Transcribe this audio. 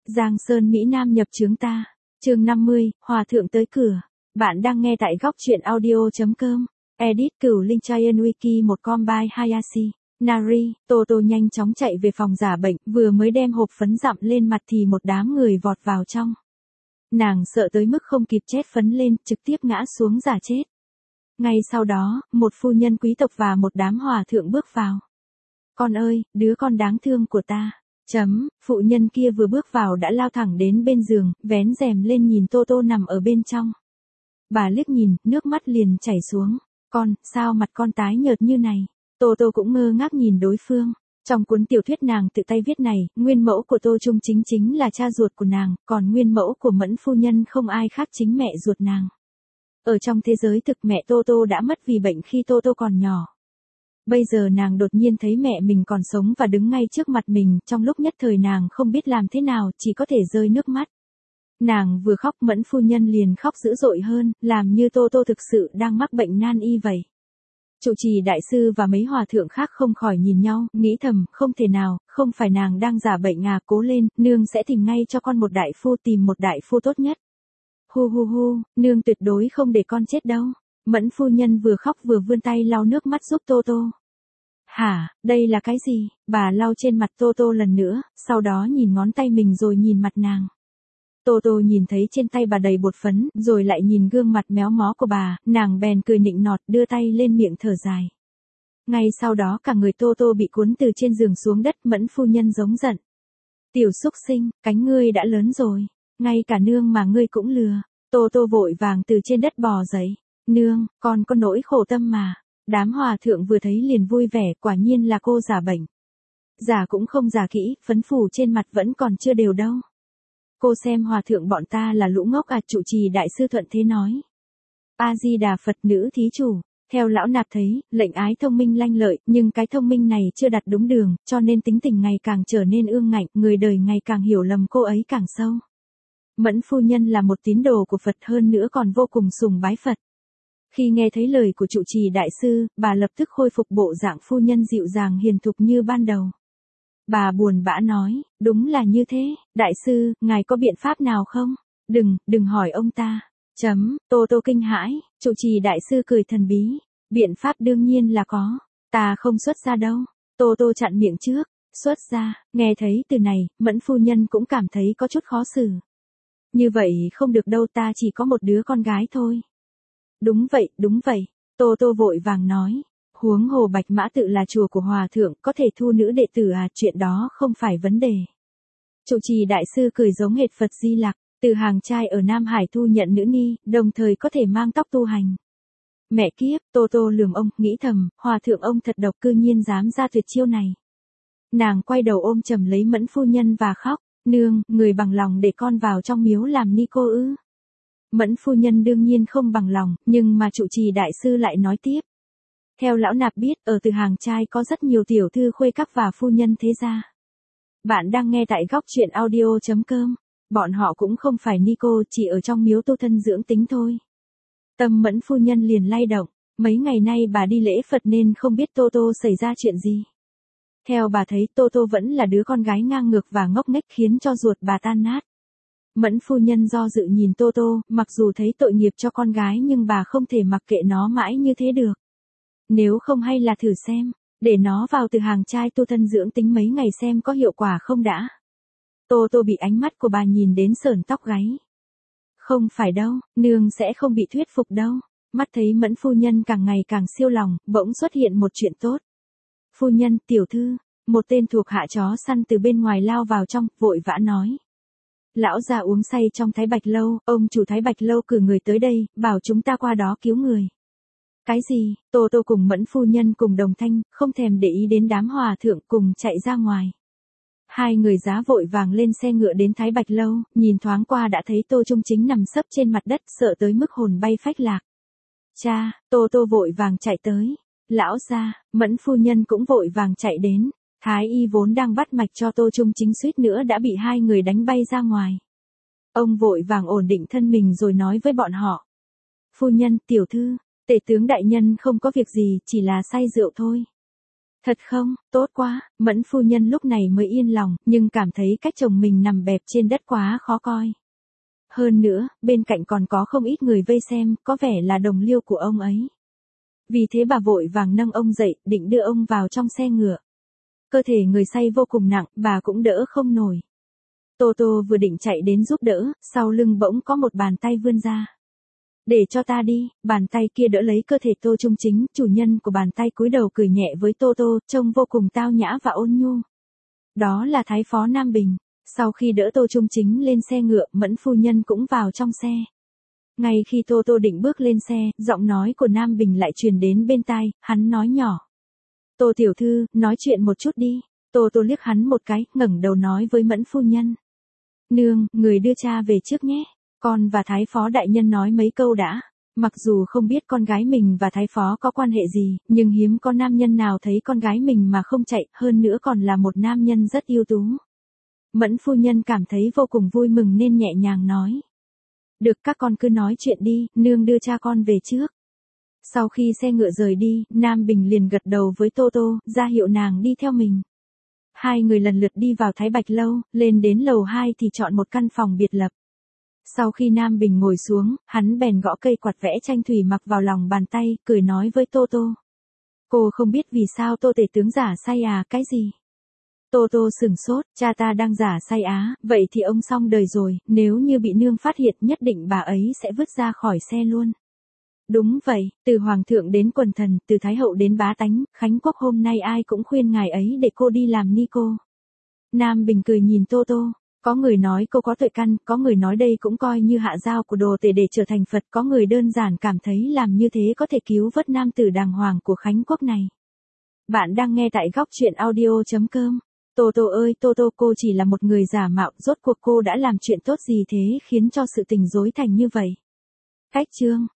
Giang Sơn Mỹ Nam nhập chướng ta. Chương 50, Hòa thượng tới cửa. Bạn đang nghe tại góc truyện audio.com. Edit Cửu Linh Chayan Wiki 1com by Hayashi. Nari, Toto nhanh chóng chạy về phòng giả bệnh, vừa mới đem hộp phấn dặm lên mặt thì một đám người vọt vào trong. Nàng sợ tới mức không kịp chét phấn lên, trực tiếp ngã xuống giả chết. Ngay sau đó, một phu nhân quý tộc và một đám hòa thượng bước vào. Con ơi, đứa con đáng thương của ta. Phụ nhân kia vừa bước vào đã lao thẳng đến bên giường, vén rèm lên nhìn Toto nằm ở bên trong. Bà liếc nhìn, nước mắt liền chảy xuống. Con, sao mặt con tái nhợt như này? Toto cũng ngơ ngác nhìn đối phương. Trong cuốn tiểu thuyết nàng tự tay viết này, nguyên mẫu của Tô Trung chính là cha ruột của nàng, còn nguyên mẫu của Mẫn phu nhân không ai khác chính mẹ ruột nàng. Ở trong thế giới thực mẹ Toto đã mất vì bệnh khi Toto còn nhỏ. Bây giờ nàng đột nhiên thấy mẹ mình còn sống và đứng ngay trước mặt mình, trong lúc nhất thời nàng không biết làm thế nào, chỉ có thể rơi nước mắt. Nàng vừa khóc Mẫn phu nhân liền khóc dữ dội hơn, làm như Toto thực sự đang mắc bệnh nan y vậy. Trụ trì đại sư và mấy hòa thượng khác không khỏi nhìn nhau, nghĩ thầm, không thể nào, không phải nàng đang giả bệnh à, cố lên, nương sẽ tìm ngay cho con một đại phu, tìm một đại phu tốt nhất. Hu, nương tuyệt đối không để con chết đâu. Mẫn phu nhân vừa khóc vừa vươn tay lau nước mắt giúp Toto. Hả, đây là cái gì? Bà lau trên mặt Toto lần nữa, sau đó nhìn ngón tay mình rồi nhìn mặt nàng. Toto nhìn thấy trên tay bà đầy bột phấn, rồi lại nhìn gương mặt méo mó của bà, nàng bèn cười nịnh nọt, đưa tay lên miệng thở dài. Ngay sau đó cả người Toto bị cuốn từ trên giường xuống đất, Mẫn phu nhân giống giận. Tiểu xúc sinh, cánh ngươi đã lớn rồi, ngay cả nương mà ngươi cũng lừa. Toto vội vàng từ trên đất bò dậy. Nương, con có nỗi khổ tâm mà. Đám hòa thượng vừa thấy liền vui vẻ, quả nhiên là cô giả bệnh. Giả cũng không giả kỹ, phấn phủ trên mặt vẫn còn chưa đều đâu. Cô xem hòa thượng bọn ta là lũ ngốc à, trụ trì đại sư thuận thế nói. A-di-đà Phật, nữ thí chủ. Theo lão nạp thấy, lệnh ái thông minh lanh lợi, nhưng cái thông minh này chưa đặt đúng đường, cho nên tính tình ngày càng trở nên ương ngạnh, người đời ngày càng hiểu lầm cô ấy càng sâu. Mẫn phu nhân là một tín đồ của Phật, hơn nữa còn vô cùng sùng bái Phật. Khi nghe thấy lời của trụ trì đại sư, bà lập tức khôi phục bộ dạng phu nhân dịu dàng hiền thục như ban đầu. Bà buồn bã nói, đúng là như thế, đại sư, ngài có biện pháp nào không? Đừng hỏi ông ta. Toto kinh hãi, trụ trì đại sư cười thần bí. Biện pháp đương nhiên là có. Ta không xuất ra đâu. Toto chặn miệng trước. Xuất ra, nghe thấy từ này, Mẫn phu nhân cũng cảm thấy có chút khó xử. Như vậy không được đâu, ta chỉ có một đứa con gái thôi. Đúng vậy. Toto vội vàng nói. Huống hồ Bạch Mã Tự là chùa của hòa thượng, có thể thu nữ đệ tử à, chuyện đó không phải vấn đề. Trụ trì đại sư cười giống hệt Phật Di Lặc, từ hàng trai ở Nam Hải thu nhận nữ nhi, đồng thời có thể mang tóc tu hành. Mẹ kiếp, Toto lườm ông, nghĩ thầm, hòa thượng ông thật độc, cư nhiên dám ra tuyệt chiêu này. Nàng quay đầu ôm chầm lấy Mẫn phu nhân và khóc, nương, người bằng lòng để con vào trong miếu làm ni cô ư? Mẫn phu nhân đương nhiên không bằng lòng, nhưng mà trụ trì đại sư lại nói tiếp. Theo lão nạp biết, ở từ hàng trai có rất nhiều tiểu thư khuê các và phu nhân thế gia. Bạn đang nghe tại góc truyện audio.com. Bọn họ cũng không phải ni cô, chỉ ở trong miếu tu thân dưỡng tính thôi. Tâm Mẫn phu nhân liền lay động, mấy ngày nay bà đi lễ Phật nên không biết Toto xảy ra chuyện gì. Theo bà thấy Toto vẫn là đứa con gái ngang ngược và ngốc nghếch khiến cho ruột bà tan nát. Mẫn phu nhân do dự nhìn Toto, mặc dù thấy tội nghiệp cho con gái nhưng bà không thể mặc kệ nó mãi như thế được. Nếu không hay là thử xem, để nó vào từ hàng trai tu thân dưỡng tính mấy ngày xem có hiệu quả không đã. Toto bị ánh mắt của bà nhìn đến sởn tóc gáy. Không phải đâu, nương sẽ không bị thuyết phục đâu. Mắt thấy Mẫn phu nhân càng ngày càng siêu lòng, bỗng xuất hiện một chuyện tốt. Phu nhân, tiểu thư, một tên thuộc hạ chó săn từ bên ngoài lao vào trong, vội vã nói. Lão già uống say trong Thái Bạch Lâu, ông chủ Thái Bạch Lâu cử người tới đây, bảo chúng ta qua đó cứu người. Cái gì? Toto cùng Mẫn phu nhân cùng đồng thanh, không thèm để ý đến đám hòa thượng cùng chạy ra ngoài. Hai người giá vội vàng lên xe ngựa đến Thái Bạch Lâu, nhìn thoáng qua đã thấy Tô Trung Chính nằm sấp trên mặt đất, sợ tới mức hồn bay phách lạc. Cha, Toto vội vàng chạy tới. Lão gia, Mẫn phu nhân cũng vội vàng chạy đến. Thái y vốn đang bắt mạch cho Tô Trung Chính suýt nữa đã bị hai người đánh bay ra ngoài. Ông vội vàng ổn định thân mình rồi nói với bọn họ. Phu nhân, tiểu thư, tể tướng đại nhân không có việc gì, chỉ là say rượu thôi. Thật không, tốt quá, Mẫn phu nhân lúc này mới yên lòng, nhưng cảm thấy cách chồng mình nằm bẹp trên đất quá khó coi. Hơn nữa, bên cạnh còn có không ít người vây xem, có vẻ là đồng liêu của ông ấy. Vì thế bà vội vàng nâng ông dậy, định đưa ông vào trong xe ngựa. Cơ thể người say vô cùng nặng, bà cũng đỡ không nổi. Tô Tô vừa định chạy đến giúp đỡ, sau lưng bỗng có một bàn tay vươn ra. Để cho ta đi, bàn tay kia đỡ lấy cơ thể Tô Trung Chính, chủ nhân của bàn tay cúi đầu cười nhẹ với Tô Tô, trông vô cùng tao nhã và ôn nhu. Đó là Thái phó Nam Bình. Sau khi đỡ Tô Trung Chính lên xe ngựa, Mẫn phu nhân cũng vào trong xe. Ngay khi Tô Tô định bước lên xe, giọng nói của Nam Bình lại truyền đến bên tai, hắn nói nhỏ. Tô tiểu thư, nói chuyện một chút đi. Tô Tô liếc hắn một cái, ngẩng đầu nói với Mẫn phu nhân. Nương, người đưa cha về trước nhé. Con và Thái phó đại nhân nói mấy câu đã. Mặc dù không biết con gái mình và Thái phó có quan hệ gì, nhưng hiếm có nam nhân nào thấy con gái mình mà không chạy, hơn nữa còn là một nam nhân rất ưu tú. Mẫn phu nhân cảm thấy vô cùng vui mừng nên nhẹ nhàng nói. Được, các con cứ nói chuyện đi, nương đưa cha con về trước. Sau khi xe ngựa rời đi, Nam Bình liền gật đầu với Tô Tô, ra hiệu nàng đi theo mình. Hai người lần lượt đi vào Thái Bạch Lâu, lên đến lầu 2 thì chọn một căn phòng biệt lập. Sau khi Nam Bình ngồi xuống, hắn bèn gõ cây quạt vẽ tranh thủy mặc vào lòng bàn tay, cười nói với Tô Tô. Cô không biết vì sao Tô tể tướng giả say à, cái gì? Tô Tô sửng sốt, cha ta đang giả say á, vậy thì ông xong đời rồi, nếu như bị nương phát hiện nhất định bà ấy sẽ vứt ra khỏi xe luôn. Đúng vậy, từ hoàng thượng đến quần thần, từ thái hậu đến bá tánh, Khánh Quốc hôm nay ai cũng khuyên ngài ấy để cô đi làm ni cô. Nam Bình cười nhìn Tô Tô, có người nói cô có tội căn, có người nói đây cũng coi như hạ giao của đồ tể để trở thành Phật, có người đơn giản cảm thấy làm như thế có thể cứu vớt nam tử đàng hoàng của Khánh Quốc này. Bạn đang nghe tại góc truyện audio.com. Tô Tô ơi Tô Tô, cô chỉ là một người giả mạo, rốt cuộc cô đã làm chuyện tốt gì thế khiến cho sự tình rối thành như vậy? Cách chương